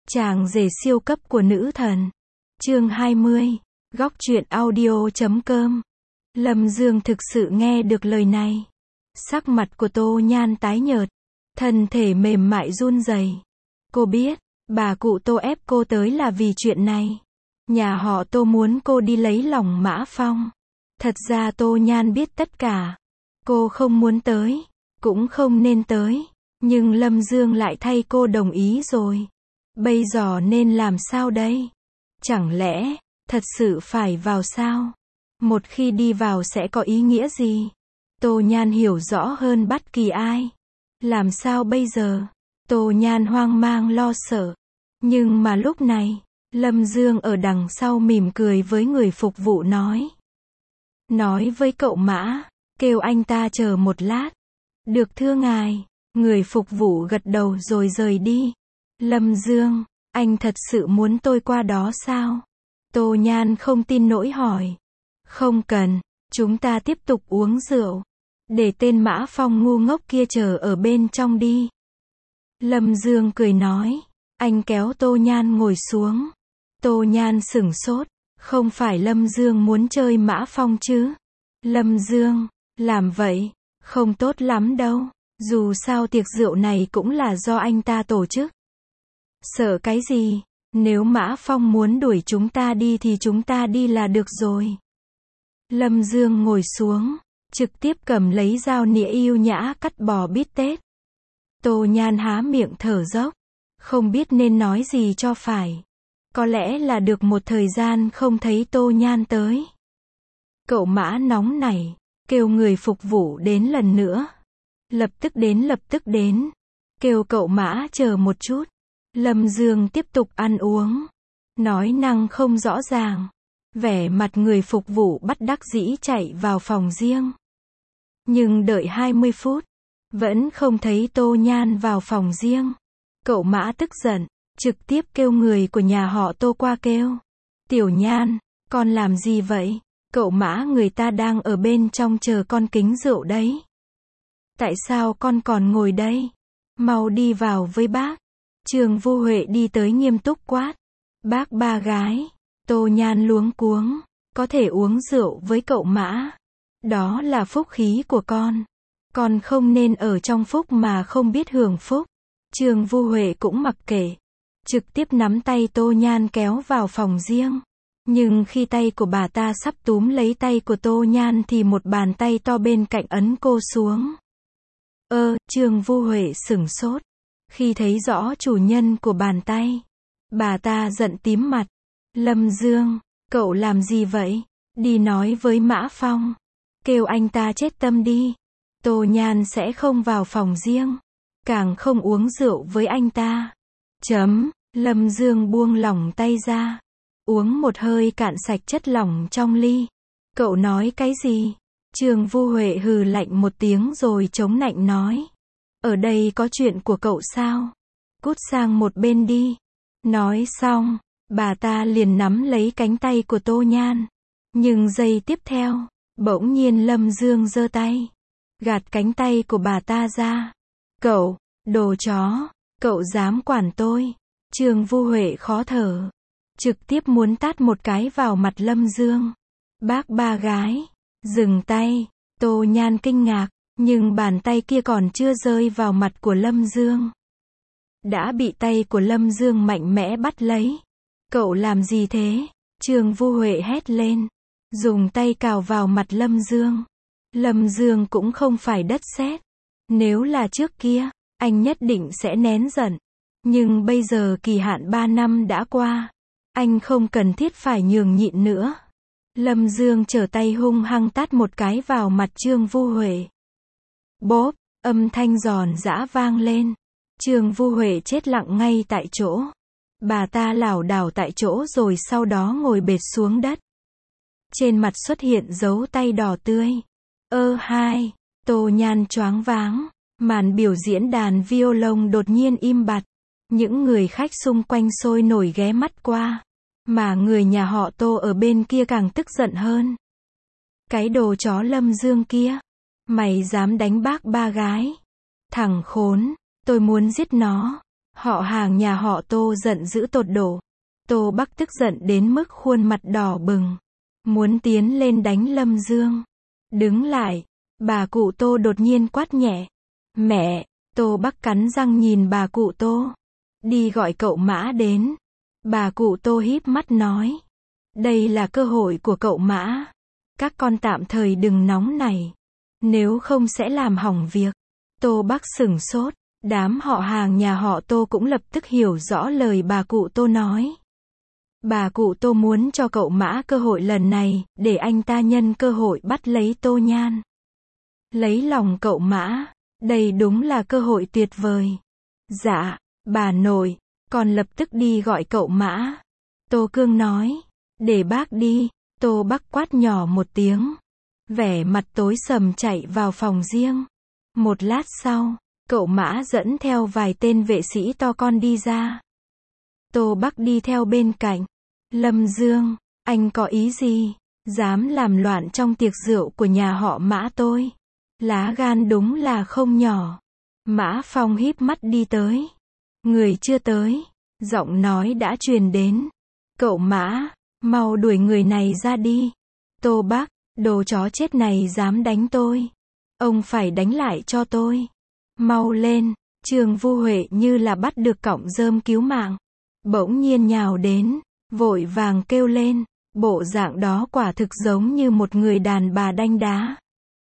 Chàng rể siêu cấp của nữ thần. Chương 20. Góc truyện audio.com. Lâm Dương thực sự nghe được lời này. Sắc mặt của Tô Nhan tái nhợt, thân thể mềm mại run rẩy. Cô biết, bà cụ Tô ép cô tới là vì chuyện này. Nhà họ Tô muốn cô đi lấy lòng Mã Phong. Thật ra Tô Nhan biết tất cả. Cô không muốn tới, cũng không nên tới. Nhưng Lâm Dương lại thay cô đồng ý rồi. Bây giờ nên làm sao đây? Chẳng lẽ, thật sự phải vào sao? Một khi đi vào sẽ có ý nghĩa gì? Tô Nhan hiểu rõ hơn bất kỳ ai. Làm sao bây giờ? Tô Nhan hoang mang lo sợ. Nhưng mà lúc này, Lâm Dương ở đằng sau mỉm cười với người phục vụ nói. Nói với cậu Mã, kêu anh ta chờ một lát. Được thưa ngài. Người phục vụ gật đầu rồi rời đi. Lâm Dương, anh thật sự muốn tôi qua đó sao? Tô Nhan không tin nổi hỏi. Không cần, chúng ta tiếp tục uống rượu. Để tên Mã Phong ngu ngốc kia chờ ở bên trong đi. Lâm Dương cười nói. Anh kéo Tô Nhan ngồi xuống. Tô Nhan sửng sốt. Không phải Lâm Dương muốn chơi Mã Phong chứ? Lâm Dương, làm vậy, không tốt lắm đâu. Dù sao tiệc rượu này cũng là do anh ta tổ chức. Sợ cái gì? Nếu Mã Phong muốn đuổi chúng ta đi thì chúng ta đi là được rồi. Lâm Dương ngồi xuống, trực tiếp cầm lấy dao nĩa yêu nhã cắt bò bít tết. Tô Nhan há miệng thở dốc, không biết nên nói gì cho phải. Có lẽ là được một thời gian không thấy Tô Nhan tới. Cậu Mã nóng nảy, kêu người phục vụ đến lần nữa. Lập tức đến. Kêu cậu Mã chờ một chút. Lâm Dương tiếp tục ăn uống. Nói năng không rõ ràng. Vẻ mặt người phục vụ bất đắc dĩ chạy vào phòng riêng. Nhưng đợi 20 phút. Vẫn không thấy Tô Nhan vào phòng riêng. Cậu Mã tức giận. Trực tiếp kêu người của nhà họ Tô qua kêu. Tiểu Nhan, con làm gì vậy? Cậu Mã người ta đang ở bên trong chờ con kính rượu đấy. Tại sao con còn ngồi đây? Mau đi vào với bác. Trường Vu Huệ đi tới nghiêm túc quát. Bác ba gái. Tô Nhan luống cuống. Có thể uống rượu với cậu Mã. Đó là phúc khí của con. Con không nên ở trong phúc mà không biết hưởng phúc. Trường Vu Huệ cũng mặc kệ. Trực tiếp nắm tay Tô Nhan kéo vào phòng riêng. Nhưng khi tay của bà ta sắp túm lấy tay của Tô Nhan thì một bàn tay to bên cạnh ấn cô xuống. Trường Vu Huệ sửng sốt. Khi thấy rõ chủ nhân của bàn tay. Bà ta giận tím mặt. Lâm Dương, cậu làm gì vậy? Đi nói với Mã Phong. Kêu anh ta chết tâm đi. Tô Nhan sẽ không vào phòng riêng. Càng không uống rượu với anh ta. Lâm Dương buông lỏng tay ra. Uống một hơi cạn sạch chất lỏng trong ly. Cậu nói cái gì? Trường Vu Huệ hừ lạnh một tiếng rồi chống nạnh nói. Ở đây có chuyện của cậu sao? Cút sang một bên đi. Nói xong, bà ta liền nắm lấy cánh tay của Tô Nhan. Nhưng giây tiếp theo, bỗng nhiên Lâm Dương giơ tay. Gạt cánh tay của bà ta ra. Cậu, đồ chó, cậu dám quản tôi. Trường Vu Huệ khó thở. Trực tiếp muốn tát một cái vào mặt Lâm Dương. Bác ba gái. Dừng tay. Tô Nhan kinh ngạc. Nhưng bàn tay kia còn chưa rơi vào mặt của Lâm Dương. Đã bị tay của Lâm Dương mạnh mẽ bắt lấy. Cậu làm gì thế? Trường Vu Huệ hét lên. Dùng tay cào vào mặt Lâm Dương. Lâm Dương cũng không phải đất sét. Nếu là trước kia, anh nhất định sẽ nén giận. Nhưng bây giờ kỳ hạn 3 năm đã qua. Anh không cần thiết phải nhường nhịn nữa. Lâm Dương trở tay hung hăng tát một cái vào mặt Trường Vu Huệ. Bốp, âm thanh giòn giã vang lên. Trường Vu Huệ chết lặng ngay tại chỗ. Bà ta lảo đảo tại chỗ rồi sau đó ngồi bệt xuống đất. Trên mặt xuất hiện dấu tay đỏ tươi. Tô Nhan choáng váng. Màn biểu diễn đàn violon đột nhiên im bặt. Những người khách xung quanh sôi nổi ghé mắt qua. Mà người nhà họ Tô ở bên kia càng tức giận hơn. Cái đồ chó Lâm Dương kia. Mày dám đánh bác ba gái. Thằng khốn, tôi muốn giết nó. Họ hàng nhà họ Tô giận dữ tột độ. Tô Bắc tức giận đến mức khuôn mặt đỏ bừng, muốn tiến lên đánh Lâm Dương. Đứng lại, bà cụ Tô đột nhiên quát nhẹ. Mẹ, Tô Bắc cắn răng nhìn bà cụ Tô. Đi gọi cậu Mã đến. Bà cụ Tô híp mắt nói. Đây là cơ hội của cậu Mã. Các con tạm thời đừng nóng này. Nếu không sẽ làm hỏng việc. Tô Bắc sửng sốt. Đám họ hàng nhà họ Tô cũng lập tức hiểu rõ lời bà cụ Tô nói. Bà cụ Tô muốn cho cậu Mã cơ hội lần này, để anh ta nhân cơ hội bắt lấy Tô Nhan. Lấy lòng cậu Mã. Đây đúng là cơ hội tuyệt vời. Dạ, bà nội, con lập tức đi gọi cậu Mã. Tô Cương nói. Để bác đi. Tô Bắc quát nhỏ một tiếng. Vẻ mặt tối sầm chạy vào phòng riêng. Một lát sau, cậu Mã dẫn theo vài tên vệ sĩ to con đi ra. Tô Bắc đi theo bên cạnh. Lâm Dương, anh có ý gì? Dám làm loạn trong tiệc rượu của nhà họ Mã tôi. Lá gan đúng là không nhỏ. Mã Phong híp mắt đi tới. Người chưa tới. Giọng nói đã truyền đến. Cậu Mã, mau đuổi người này ra đi. Tô Bắc, đồ chó chết này dám đánh tôi. Ông phải đánh lại cho tôi. Mau lên. Trường Vu Huệ như là bắt được cọng rơm cứu mạng. Bỗng nhiên nhào đến, vội vàng kêu lên. Bộ dạng đó quả thực giống như một người đàn bà đanh đá.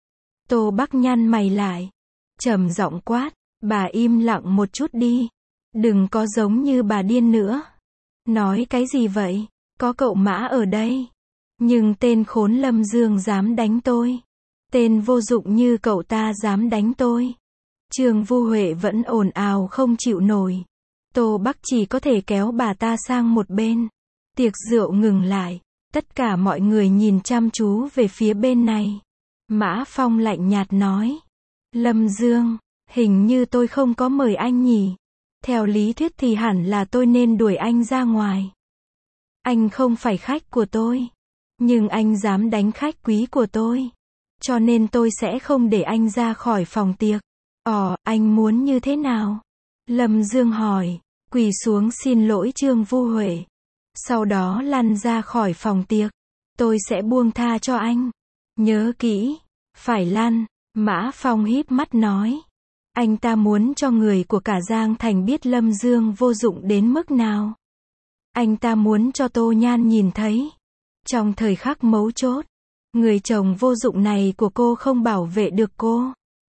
Tô Bắc nhăn mày lại. Trầm giọng quát. Bà im lặng một chút đi. Đừng có giống như bà điên nữa. Nói cái gì vậy? Có cậu Mã ở đây. Nhưng tên khốn Lâm Dương dám đánh tôi. Tên vô dụng như cậu ta dám đánh tôi. Trường Vu Huệ vẫn ồn ào không chịu nổi. Tô Bắc chỉ có thể kéo bà ta sang một bên. Tiệc rượu ngừng lại. Tất cả mọi người nhìn chăm chú về phía bên này. Mã Phong lạnh nhạt nói. Lâm Dương, hình như tôi không có mời anh nhỉ. Theo lý thuyết thì hẳn là tôi nên đuổi anh ra ngoài. Anh không phải khách của tôi. Nhưng anh dám đánh khách quý của tôi. Cho nên tôi sẽ không để anh ra khỏi phòng tiệc. Anh muốn như thế nào? Lâm Dương hỏi. Quỳ xuống xin lỗi Trương Vu Huệ. Sau đó lăn ra khỏi phòng tiệc. Tôi sẽ buông tha cho anh. Nhớ kỹ. Phải lăn. Mã Phong híp mắt nói. Anh ta muốn cho người của cả Giang Thành biết Lâm Dương vô dụng đến mức nào. Anh ta muốn cho Tô Nhan nhìn thấy. Trong thời khắc mấu chốt, người chồng vô dụng này của cô không bảo vệ được cô.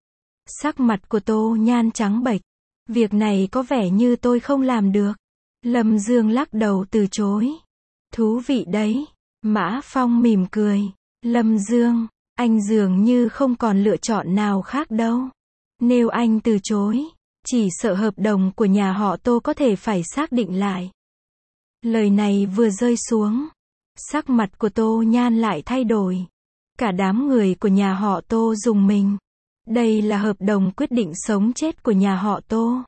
Sắc mặt của Tô Nhan trắng bệch. Việc này có vẻ như tôi không làm được. Lâm Dương lắc đầu từ chối. Thú vị đấy. Mã Phong mỉm cười. Lâm Dương, anh dường như không còn lựa chọn nào khác đâu. Nếu anh từ chối, chỉ sợ hợp đồng của nhà họ Tô có thể phải xác định lại. Lời này vừa rơi xuống, sắc mặt của Tô Nhan lại thay đổi. Cả đám người của nhà họ Tô rùng mình. Đây là hợp đồng quyết định sống chết của nhà họ Tô.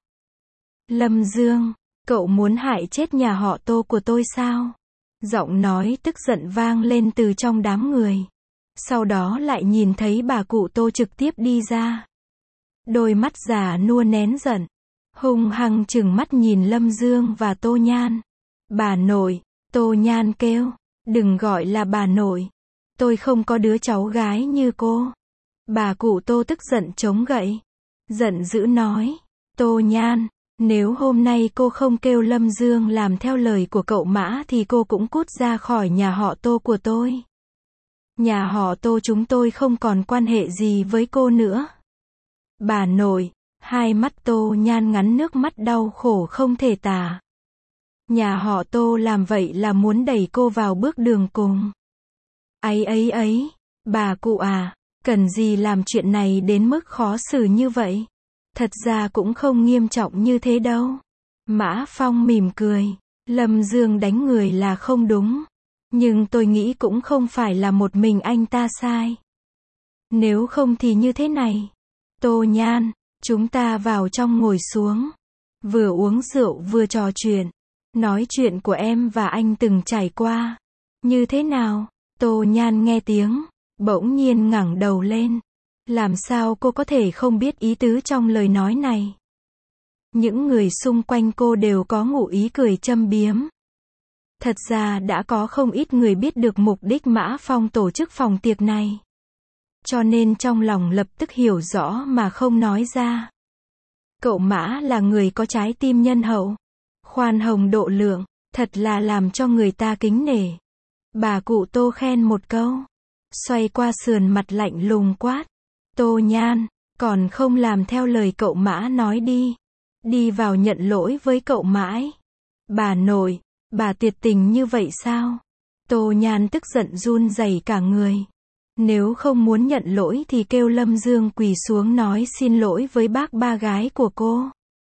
Lâm Dương, cậu muốn hại chết nhà họ Tô của tôi sao? Giọng nói tức giận vang lên từ trong đám người. Sau đó lại nhìn thấy bà cụ Tô trực tiếp đi ra. Đôi mắt già nua nén giận, hung hăng trừng mắt nhìn Lâm Dương và Tô Nhan. Bà nội, Tô Nhan kêu, đừng gọi là bà nội. Tôi không có đứa cháu gái như cô. Bà cụ Tô tức giận chống gậy. Giận dữ nói, Tô Nhan, nếu hôm nay cô không kêu Lâm Dương làm theo lời của cậu Mã thì cô cũng cút ra khỏi nhà họ Tô của tôi. Nhà họ Tô chúng tôi không còn quan hệ gì với cô nữa. Bà nội, hai mắt Tô Nhan ngắn nước mắt đau khổ không thể tả. Nhà họ Tô làm vậy là muốn đẩy cô vào bước đường cùng. Ấy, bà cụ à, cần gì làm chuyện này đến mức khó xử như vậy? Thật ra cũng không nghiêm trọng như thế đâu. Mã Phong mỉm cười. Lâm Dương đánh người là không đúng. Nhưng tôi nghĩ cũng không phải là một mình anh ta sai. Nếu không thì như thế này. Tô Nhan, chúng ta vào trong ngồi xuống. Vừa uống rượu vừa trò chuyện. Nói chuyện của em và anh từng trải qua. Như thế nào? Tô Nhan nghe tiếng, bỗng nhiên ngẩng đầu lên. Làm sao cô có thể không biết ý tứ trong lời nói này? Những người xung quanh cô đều có ngụ ý cười châm biếm. Thật ra đã có không ít người biết được mục đích Mã Phong tổ chức phòng tiệc này. Cho nên trong lòng lập tức hiểu rõ mà không nói ra. Cậu Mã là người có trái tim nhân hậu, khoan hồng độ lượng, thật là làm cho người ta kính nể. Bà cụ Tô khen một câu, xoay qua sườn mặt lạnh lùng quát. Tô Nhan, còn không làm theo lời cậu Mã nói đi. Đi vào nhận lỗi với cậu mãi. Bà nội, bà tuyệt tình như vậy sao? Tô Nhan tức giận run rẩy cả người. Nếu không muốn nhận lỗi thì kêu Lâm Dương quỳ xuống nói xin lỗi với bác ba gái của cô.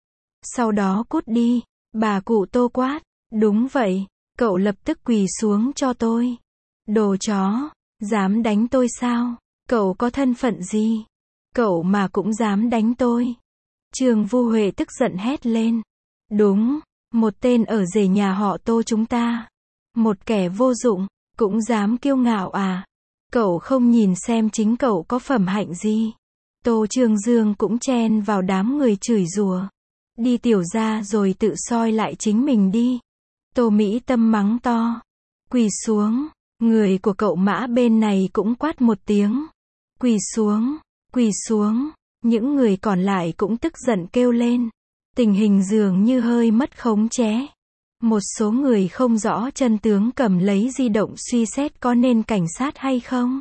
Sau đó cút đi, bà cụ Tô quát. Đúng vậy, cậu lập tức quỳ xuống cho tôi. Đồ chó, dám đánh tôi sao? Cậu có thân phận gì? Cậu mà cũng dám đánh tôi. Trương Vu Huệ tức giận hét lên. Đúng, một tên ở rể nhà họ Tô chúng ta. Một kẻ vô dụng, cũng dám kiêu ngạo à? Cậu không nhìn xem chính cậu có phẩm hạnh gì. Tô Trương Dương cũng chen vào đám người chửi rủa. Đi tiểu ra rồi tự soi lại chính mình đi. Tô Mỹ Tâm mắng to. Quỳ xuống. Người của cậu Mã bên này cũng quát một tiếng. Quỳ xuống, quỳ xuống. Những người còn lại cũng tức giận kêu lên. Tình hình dường như hơi mất khống chế. Một số người không rõ chân tướng cầm lấy di động suy xét có nên cảnh sát hay không.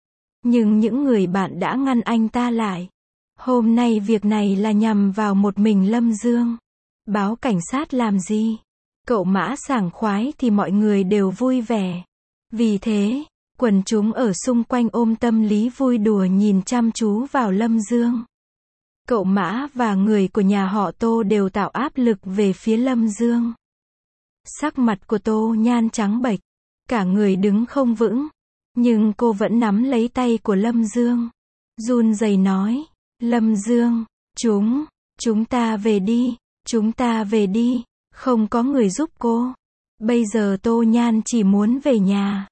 Nhưng những người bạn đã ngăn anh ta lại. Hôm nay việc này là nhằm vào một mình Lâm Dương. Báo cảnh sát làm gì? Cậu Mã sảng khoái thì mọi người đều vui vẻ. Vì thế, quần chúng ở xung quanh ôm tâm lý vui đùa nhìn chăm chú vào Lâm Dương. Cậu Mã và người của nhà họ Tô đều tạo áp lực về phía Lâm Dương. Sắc mặt của Tô Nhan trắng bệch, cả người đứng không vững, nhưng cô vẫn nắm lấy tay của Lâm Dương. Run rẩy nói, Lâm Dương, chúng ta về đi, chúng ta về đi, không có người giúp cô. Bây giờ Tô Nhan chỉ muốn về nhà.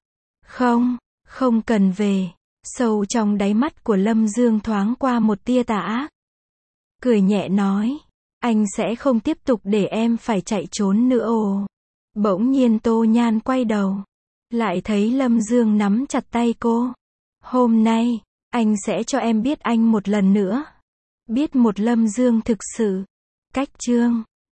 Không cần về. Sâu trong đáy mắt của Lâm Dương thoáng qua một tia tà ác. Cười nhẹ nói, anh sẽ không tiếp tục để em phải chạy trốn nữa ồ. Bỗng nhiên Tô Nhan quay đầu, lại thấy Lâm Dương nắm chặt tay cô. Hôm nay, anh sẽ cho em biết anh một lần nữa. Biết một Lâm Dương thực sự. Cách chương